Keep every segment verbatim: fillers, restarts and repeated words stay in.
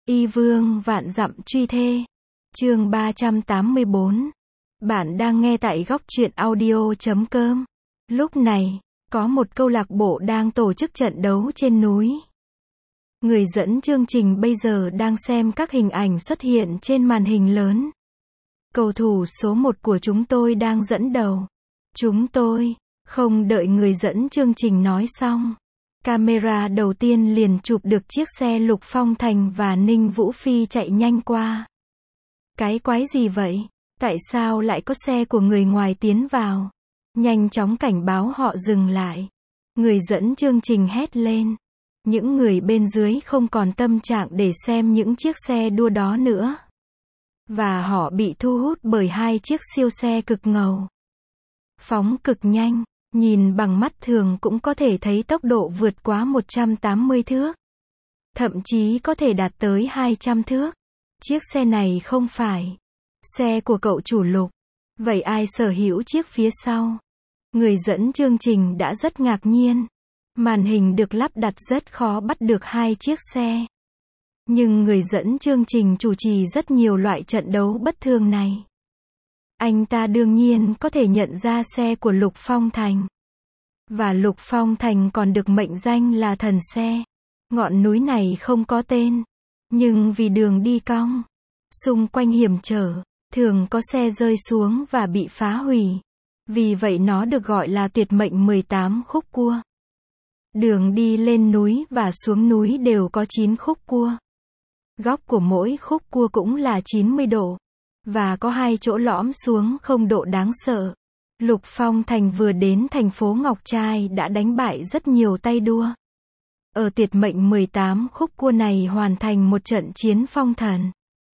Y vương vạn dặm truy thê. Chương ba trăm tám mươi bốn. Bạn đang nghe tại góc truyện audio chấm com. Lúc này, có một câu lạc bộ đang tổ chức trận đấu trên núi. Người dẫn chương trình bây giờ đang xem các hình ảnh xuất hiện trên màn hình lớn. Cầu thủ số một của chúng tôi đang dẫn đầu. Chúng tôi, không đợi người dẫn chương trình nói xong. Camera đầu tiên liền chụp được chiếc xe Lục Phong Thành và Ninh Vũ Phi chạy nhanh qua. Cái quái gì vậy? Tại sao lại có xe của người ngoài tiến vào? Nhanh chóng cảnh báo họ dừng lại. Người dẫn chương trình hét lên. Những người bên dưới không còn tâm trạng để xem những chiếc xe đua đó nữa. Và họ bị thu hút bởi hai chiếc siêu xe cực ngầu. Phóng cực nhanh. Nhìn bằng mắt thường cũng có thể thấy tốc độ vượt quá một trăm tám mươi thước. Thậm chí có thể đạt tới hai trăm thước. Chiếc xe này không phải xe của cậu chủ Lục. Vậy ai sở hữu chiếc phía sau? Người dẫn chương trình đã rất ngạc nhiên. Màn hình được lắp đặt rất khó bắt được hai chiếc xe. Nhưng người dẫn chương trình chủ trì rất nhiều loại trận đấu bất thường này. Anh ta đương nhiên có thể nhận ra xe của Lục Phong Thành. Và Lục Phong Thành còn được mệnh danh là thần xe. Ngọn núi này không có tên. Nhưng vì đường đi cong, xung quanh hiểm trở, thường có xe rơi xuống và bị phá hủy. Vì vậy nó được gọi là tuyệt mệnh mười tám khúc cua. Đường đi lên núi và xuống núi đều có chín khúc cua. Góc của mỗi khúc cua cũng là chín mươi độ. Và có hai chỗ lõm xuống không độ đáng sợ. Lục Phong Thành vừa đến thành phố Ngọc Trai đã đánh bại rất nhiều tay đua. Ở tuyệt mệnh mười tám khúc cua này hoàn thành một trận chiến phong thần.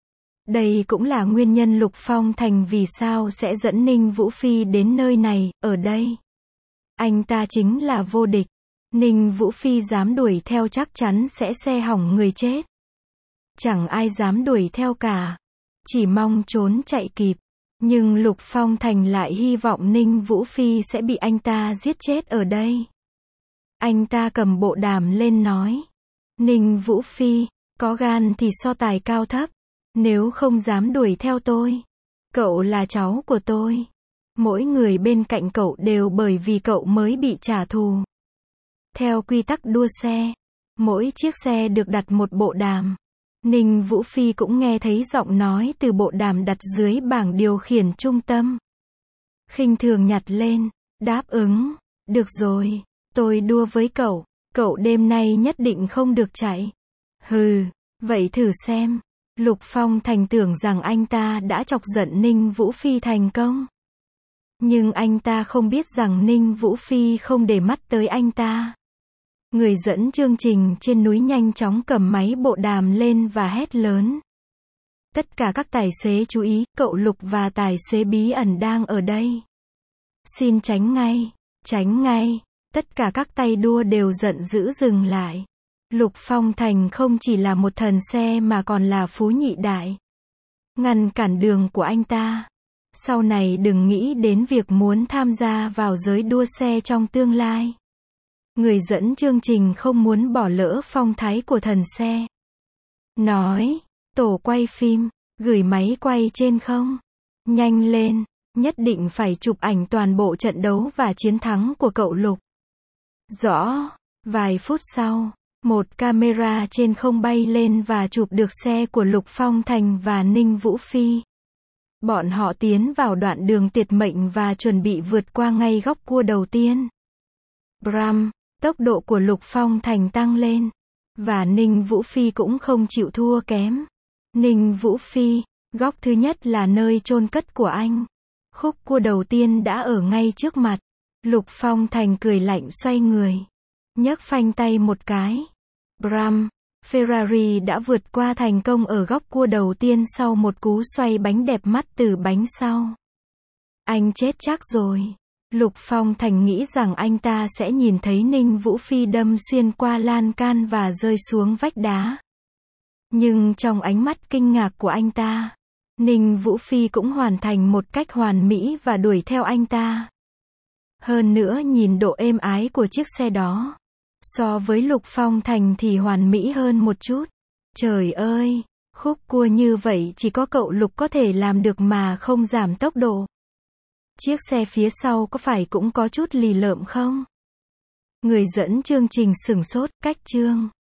Đây cũng là nguyên nhân Lục Phong Thành vì sao sẽ dẫn Ninh Vũ Phi đến nơi này, ở đây. Anh ta chính là vô địch. Ninh Vũ Phi dám đuổi theo chắc chắn sẽ xe hỏng người chết. Chẳng ai dám đuổi theo cả. Chỉ mong trốn chạy kịp. Nhưng Lục Phong Thành lại hy vọng Ninh Vũ Phi sẽ bị anh ta giết chết ở đây. Anh ta cầm bộ đàm lên nói. Ninh Vũ Phi, có gan thì so tài cao thấp. Nếu không dám đuổi theo tôi. Cậu là cháu của tôi. Mỗi người bên cạnh cậu đều bởi vì cậu mới bị trả thù. Theo quy tắc đua xe, mỗi chiếc xe được đặt một bộ đàm. Ninh Vũ Phi cũng nghe thấy giọng nói từ bộ đàm đặt dưới bảng điều khiển trung tâm. Khinh thường nhặt lên, đáp ứng, được rồi, tôi đua với cậu, cậu đêm nay nhất định không được chạy. Hừ, vậy thử xem. Lục Phong Thành tưởng rằng anh ta đã chọc giận Ninh Vũ Phi thành công. Nhưng anh ta không biết rằng Ninh Vũ Phi không để mắt tới anh ta. Người dẫn chương trình trên núi nhanh chóng cầm máy bộ đàm lên và hét lớn. Tất cả các tài xế chú ý, cậu Lục và tài xế bí ẩn đang ở đây. Xin tránh ngay, tránh ngay. Tất cả các tay đua đều giận dữ dừng lại. Lục Phong Thành không chỉ là một thần xe mà còn là phú nhị đại. Ngăn cản đường của anh ta. Sau này đừng nghĩ đến việc muốn tham gia vào giới đua xe trong tương lai. Người dẫn chương trình không muốn bỏ lỡ phong thái của thần xe. Nói, tổ quay phim, gửi máy quay trên không. Nhanh lên, nhất định phải chụp ảnh toàn bộ trận đấu và chiến thắng của cậu Lục. Rõ, vài phút sau, một camera trên không bay lên và chụp được xe của Lục Phong Thành và Ninh Vũ Phi. Bọn họ tiến vào đoạn đường tuyệt mệnh và chuẩn bị vượt qua ngay góc cua đầu tiên. Bram. Tốc độ của Lục Phong Thành tăng lên. Và Ninh Vũ Phi cũng không chịu thua kém. Ninh Vũ Phi, góc thứ nhất là nơi chôn cất của anh. Khúc cua đầu tiên đã ở ngay trước mặt. Lục Phong Thành cười lạnh xoay người. Nhấc phanh tay một cái. Bram, Ferrari đã vượt qua thành công ở góc cua đầu tiên sau một cú xoay bánh đẹp mắt từ bánh sau. Anh chết chắc rồi. Lục Phong Thành nghĩ rằng anh ta sẽ nhìn thấy Ninh Vũ Phi đâm xuyên qua lan can và rơi xuống vách đá. Nhưng trong ánh mắt kinh ngạc của anh ta, Ninh Vũ Phi cũng hoàn thành một cách hoàn mỹ và đuổi theo anh ta. Hơn nữa nhìn độ êm ái của chiếc xe đó. So với Lục Phong Thành thì hoàn mỹ hơn một chút. Trời ơi, khúc cua như vậy chỉ có cậu Lục có thể làm được mà không giảm tốc độ. Chiếc xe phía sau có phải cũng có chút lì lợm không? Người dẫn chương trình sửng sốt, cách chương